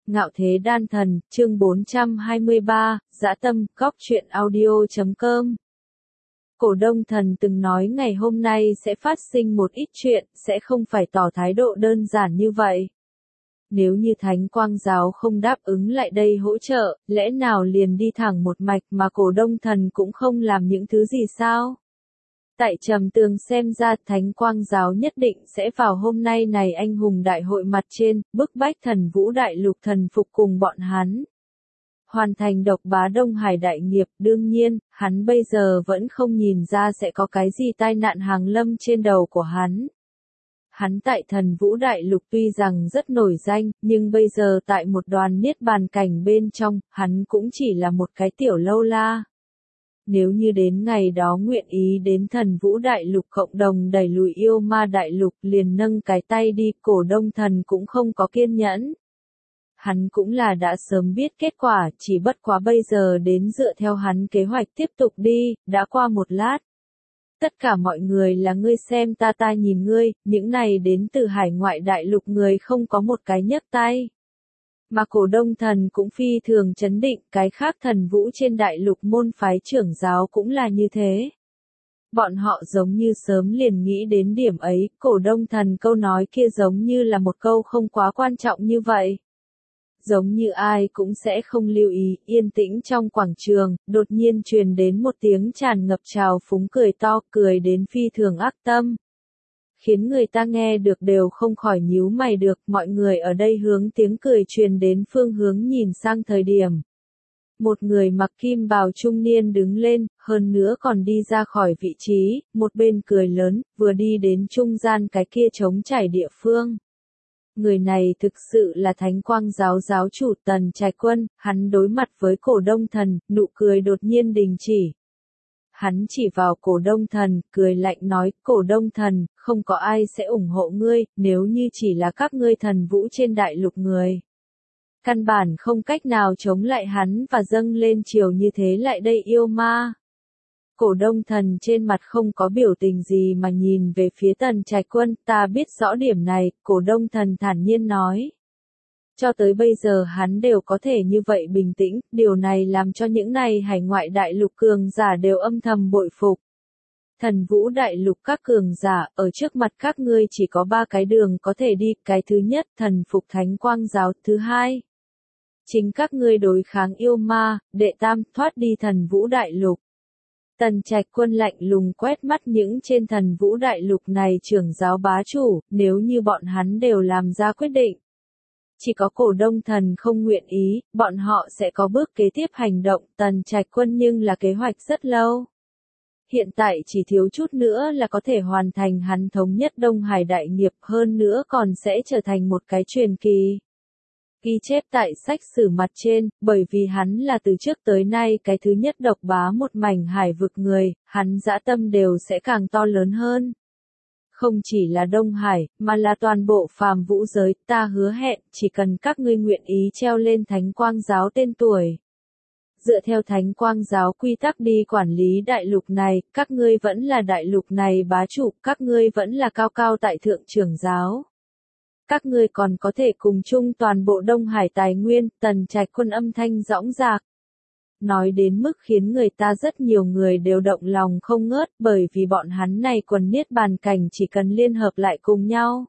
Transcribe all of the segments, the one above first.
Ngạo Thế Đan Thần, chương 423, Dã Tâm, Góc truyện audio.com. Cổ Đông Thần từng nói ngày hôm nay sẽ phát sinh một ít chuyện, sẽ không phải tỏ thái độ đơn giản như vậy. Nếu như Thánh Quang Giáo không đáp ứng lại đây hỗ trợ, lẽ nào liền đi thẳng một mạch mà Cổ Đông Thần cũng không làm những thứ gì sao? Tại Trầm Tường xem ra Thánh Quang Giáo nhất định sẽ vào hôm nay này anh hùng đại hội mặt trên, bức bách Thần Vũ Đại Lục thần phục cùng bọn hắn. Hoàn thành độc bá Đông Hải đại nghiệp, đương nhiên, hắn bây giờ vẫn không nhìn ra sẽ có cái gì tai nạn hàng lâm trên đầu của hắn. Hắn tại Thần Vũ Đại Lục tuy rằng rất nổi danh, nhưng bây giờ tại một đoàn niết bàn cảnh bên trong, hắn cũng chỉ là một cái tiểu lâu la. Nếu như đến ngày đó nguyện ý đến Thần Vũ Đại Lục cộng đồng đẩy lùi yêu ma đại lục liền nâng cái tay đi, Cổ Đông Thần cũng không có kiên nhẫn. Hắn cũng là đã sớm biết kết quả, chỉ bất quá bây giờ đến dựa theo hắn kế hoạch tiếp tục đi, đã qua một lát. Tất cả mọi người là ngươi xem ta ta nhìn ngươi, những này đến từ hải ngoại đại lục người không có một cái nhấc tay. Mà Cổ Đông Thần cũng phi thường chấn định, cái khác thần vũ trên đại lục môn phái trưởng giáo cũng là như thế. Bọn họ giống như sớm liền nghĩ đến điểm ấy, Cổ Đông Thần câu nói kia giống như là một câu không quá quan trọng như vậy. Giống như ai cũng sẽ không lưu ý, yên tĩnh trong quảng trường, đột nhiên truyền đến một tiếng tràn ngập trào phúng cười to, cười đến phi thường ác tâm. Khiến người ta nghe được đều không khỏi nhíu mày được, mọi người ở đây hướng tiếng cười truyền đến phương hướng nhìn sang thời điểm. Một người mặc kim bào trung niên đứng lên, hơn nữa còn đi ra khỏi vị trí, một bên cười lớn, vừa đi đến trung gian cái kia trống trải địa phương. Người này thực sự là Thánh Quang Giáo giáo chủ Tần Trạch Quân, hắn đối mặt với Cổ Đông Thần, nụ cười đột nhiên đình chỉ. Hắn chỉ vào Cổ Đông Thần, cười lạnh nói, Cổ Đông Thần, không có ai sẽ ủng hộ ngươi, nếu như chỉ là các ngươi thần vũ trên đại lục người. Căn bản không cách nào chống lại hắn và dâng lên chiều như thế lại đây yêu ma. Cổ Đông Thần trên mặt không có biểu tình gì mà nhìn về phía Tần Trạch Quân, ta biết rõ điểm này, Cổ Đông Thần thản nhiên nói. Cho tới bây giờ hắn đều có thể như vậy bình tĩnh, điều này làm cho những này hải ngoại đại lục cường giả đều âm thầm bội phục. Thần Vũ Đại Lục các cường giả, ở trước mặt các ngươi chỉ có 3 cái đường có thể đi, cái thứ nhất thần phục Thánh Quang Giáo, thứ hai. Chính các ngươi đối kháng yêu ma, đệ tam thoát đi Thần Vũ Đại Lục. Tần Trạch Quân lạnh lùng quét mắt những trên Thần Vũ Đại Lục này trưởng giáo bá chủ, nếu như bọn hắn đều làm ra quyết định. Chỉ có Cổ Đông Thần không nguyện ý, bọn họ sẽ có bước kế tiếp hành động, Tần Trạch Quân nhưng là kế hoạch rất lâu. Hiện tại chỉ thiếu chút nữa là có thể hoàn thành hắn thống nhất Đông Hải đại nghiệp, hơn nữa còn sẽ trở thành một cái truyền kỳ. Ghi chép tại sách sử mặt trên, bởi vì hắn là từ trước tới nay cái thứ nhất độc bá một mảnh hải vực người, hắn dã tâm đều sẽ càng to lớn hơn. Không chỉ là Đông Hải, mà là toàn bộ phàm vũ giới, ta hứa hẹn, chỉ cần các ngươi nguyện ý treo lên Thánh Quang Giáo tên tuổi. Dựa theo Thánh Quang Giáo quy tắc đi quản lý đại lục này, các ngươi vẫn là đại lục này bá chủ, các ngươi vẫn là cao cao tại thượng trưởng giáo. Các ngươi còn có thể cùng chung toàn bộ Đông Hải tài nguyên, Tần Trạch Quân âm thanh dõng dạc. Nói đến mức khiến người ta rất nhiều người đều động lòng không ngớt, bởi vì bọn hắn này quần niết bàn cảnh chỉ cần liên hợp lại cùng nhau.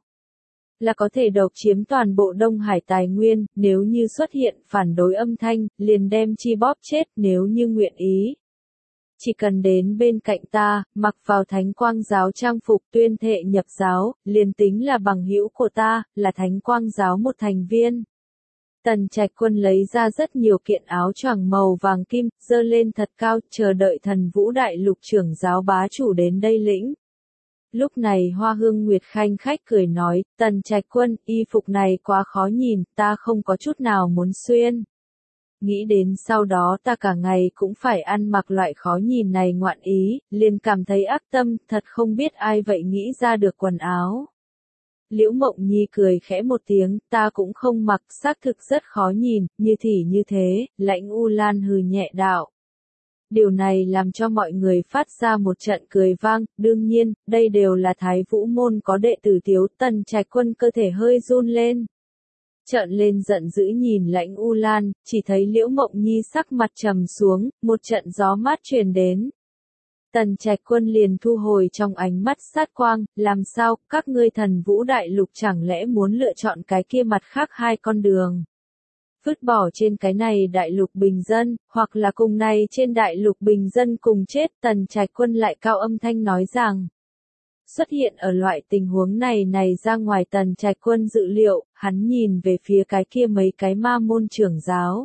Là có thể độc chiếm toàn bộ Đông Hải tài nguyên, nếu như xuất hiện phản đối âm thanh, liền đem chi bóp chết nếu như nguyện ý. Chỉ cần đến bên cạnh ta, mặc vào Thánh Quang Giáo trang phục tuyên thệ nhập giáo, liền tính là bằng hữu của ta, là Thánh Quang Giáo một thành viên. Tần Trạch Quân lấy ra rất nhiều kiện áo choàng màu vàng kim, dơ lên thật cao, chờ đợi Thần Vũ Đại Lục trưởng giáo bá chủ đến đây lĩnh. Lúc này Hoa Hương Nguyệt khanh khách cười nói, Tần Trạch Quân, y phục này quá khó nhìn, ta không có chút nào muốn xuyên. Nghĩ đến sau đó ta cả ngày cũng phải ăn mặc loại khó nhìn này ngoạn ý, liền cảm thấy ác tâm, thật không biết ai vậy nghĩ ra được quần áo. Liễu Mộng Nhi cười khẽ một tiếng, ta cũng không mặc, xác thực rất khó nhìn, như thế, Lãnh U Lan hừ nhẹ đạo. Điều này làm cho mọi người phát ra một trận cười vang, đương nhiên, đây đều là Thái Vũ môn có đệ tử thiếu, Tần Trạch Quân cơ thể hơi run lên. trợn lên giận dữ nhìn Lãnh U Lan, chỉ thấy Liễu Mộng Nhi sắc mặt trầm xuống, một trận gió mát truyền đến. Tần Trạch Quân liền thu hồi trong ánh mắt sát quang, làm sao, các ngươi Thần Vũ Đại Lục chẳng lẽ muốn lựa chọn cái kia mặt khác hai con đường? Vứt bỏ trên cái này đại lục bình dân, hoặc là cùng này trên đại lục bình dân cùng chết. Tần Trạch Quân lại cao âm thanh nói rằng, xuất hiện ở loại tình huống này ra ngoài Tần Trạch Quân dự liệu, hắn nhìn về phía cái kia mấy cái ma môn trưởng giáo.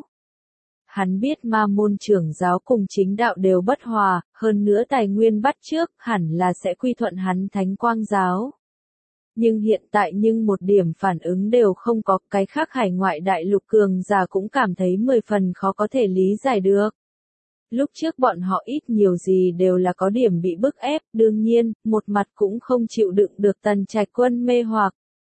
Hắn biết ma môn trưởng giáo cùng chính đạo đều bất hòa, hơn nữa tài nguyên bắt trước, hẳn là sẽ quy thuận hắn Thánh Quang giáo. Nhưng hiện tại một điểm phản ứng đều không có, cái khác hải ngoại đại lục cường giả cũng cảm thấy 10 phần khó có thể lý giải được. Lúc trước bọn họ ít nhiều gì đều là có điểm bị bức ép, đương nhiên, một mặt cũng không chịu đựng được Tần Trạch Quân mê hoặc.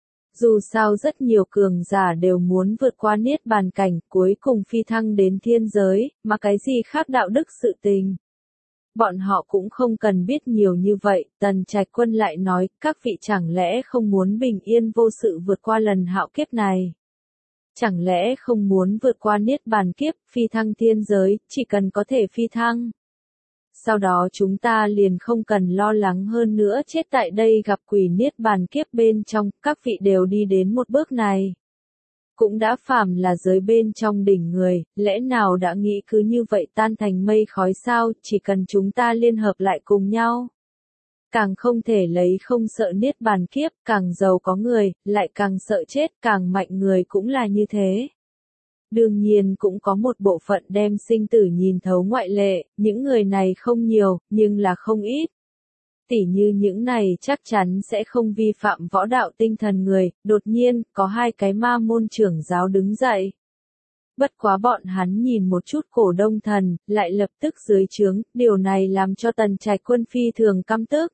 Dù sao rất nhiều cường giả đều muốn vượt qua niết bàn cảnh, cuối cùng phi thăng đến thiên giới, mà cái gì khác đạo đức sự tình. Bọn họ cũng không cần biết nhiều như vậy, Tần Trạch Quân lại nói, các vị chẳng lẽ không muốn bình yên vô sự vượt qua lần hạo kiếp này? Chẳng lẽ không muốn vượt qua niết bàn kiếp, phi thăng thiên giới, chỉ cần có thể phi thăng? Sau đó chúng ta liền không cần lo lắng hơn nữa chết tại đây gặp quỷ niết bàn kiếp bên trong, các vị đều đi đến một bước này. Cũng đã phàm là giới bên trong đỉnh người, lẽ nào đã nghĩ cứ như vậy tan thành mây khói sao, chỉ cần chúng ta liên hợp lại cùng nhau. Càng không thể lấy không sợ niết bàn kiếp, càng giàu có người, lại càng sợ chết, càng mạnh người cũng là như thế. Đương nhiên cũng có một bộ phận đem sinh tử nhìn thấu ngoại lệ, những người này không nhiều, nhưng là không ít. Tỉ như những này chắc chắn sẽ không vi phạm võ đạo tinh thần người, đột nhiên, có hai cái ma môn trưởng giáo đứng dậy. Bất quá bọn hắn nhìn một chút Cổ Đông Thần, lại lập tức dưới trướng, điều này làm cho Tần Trạch Quân phi thường căm tức.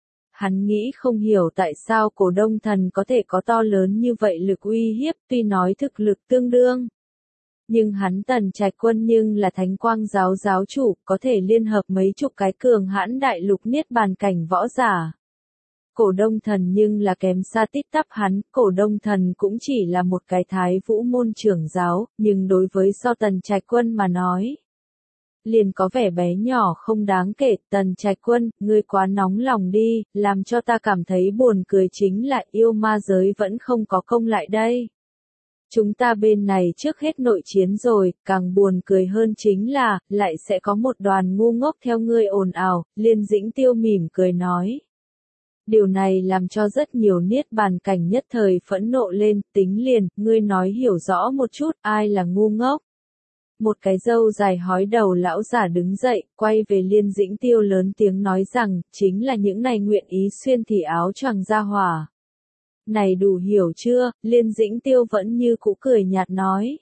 Hắn nghĩ không hiểu tại sao Cổ Đông Thần có thể có to lớn như vậy lực uy hiếp, tuy nói thực lực tương đương. Nhưng hắn Tần Trạch Quân là Thánh Quang giáo giáo chủ, có thể liên hợp mấy chục cái cường hãn đại lục niết bàn cảnh võ giả. Cổ Đông Thần là kém xa tít tắp hắn, Cổ Đông Thần cũng chỉ là một cái Thái Vũ môn trưởng giáo, nhưng đối với Tần Trạch Quân mà nói, liền có vẻ bé nhỏ không đáng kể. Tần Trạch Quân, ngươi quá nóng lòng đi, làm cho ta cảm thấy buồn cười chính là yêu ma giới vẫn không có công lại đây. Chúng ta bên này trước hết nội chiến rồi, càng buồn cười hơn chính là, lại sẽ có một đoàn ngu ngốc theo ngươi ồn ào, Liên Dĩnh Tiêu mỉm cười nói. Điều này làm cho rất nhiều niết bàn cảnh nhất thời phẫn nộ lên, tính liền, ngươi nói hiểu rõ một chút, ai là ngu ngốc. Một cái râu dài hói đầu lão giả đứng dậy, quay về Liên Dĩnh Tiêu lớn tiếng nói rằng, chính là những này nguyện ý xuyên thì áo choàng ra hỏa. Này đủ hiểu chưa, Liên Dĩnh Tiêu vẫn như cũ cười nhạt nói.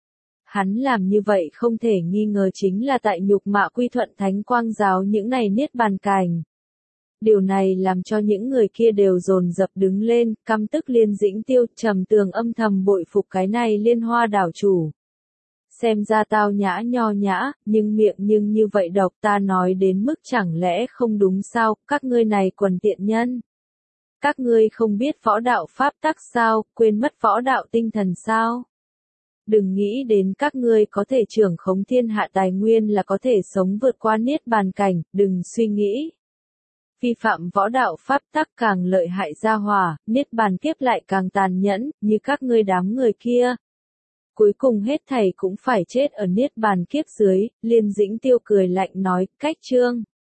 Hắn làm như vậy không thể nghi ngờ chính là tại nhục mạ quy thuận Thánh Quang giáo những này niết bàn cảnh. Điều này làm cho những người kia đều dồn dập đứng lên, căm tức Liên Dĩnh Tiêu, trầm tường âm thầm bội phục cái này Liên Hoa đảo chủ. Xem ra tao nhã nho nhã, nhưng miệng như vậy độc, ta nói đến mức chẳng lẽ không đúng sao, các ngươi này quần tiện nhân. Các ngươi không biết võ đạo pháp tắc sao, quên mất võ đạo tinh thần sao? Đừng nghĩ đến các ngươi có thể trưởng khống thiên hạ tài nguyên là có thể sống vượt qua niết bàn cảnh, đừng suy nghĩ. Vi phạm võ đạo pháp tắc càng lợi hại gia hòa, niết bàn kiếp lại càng tàn nhẫn, như các ngươi đám người kia. Cuối cùng hết thảy cũng phải chết ở niết bàn kiếp dưới, Liên Dĩnh Tiêu cười lạnh nói, cách chương.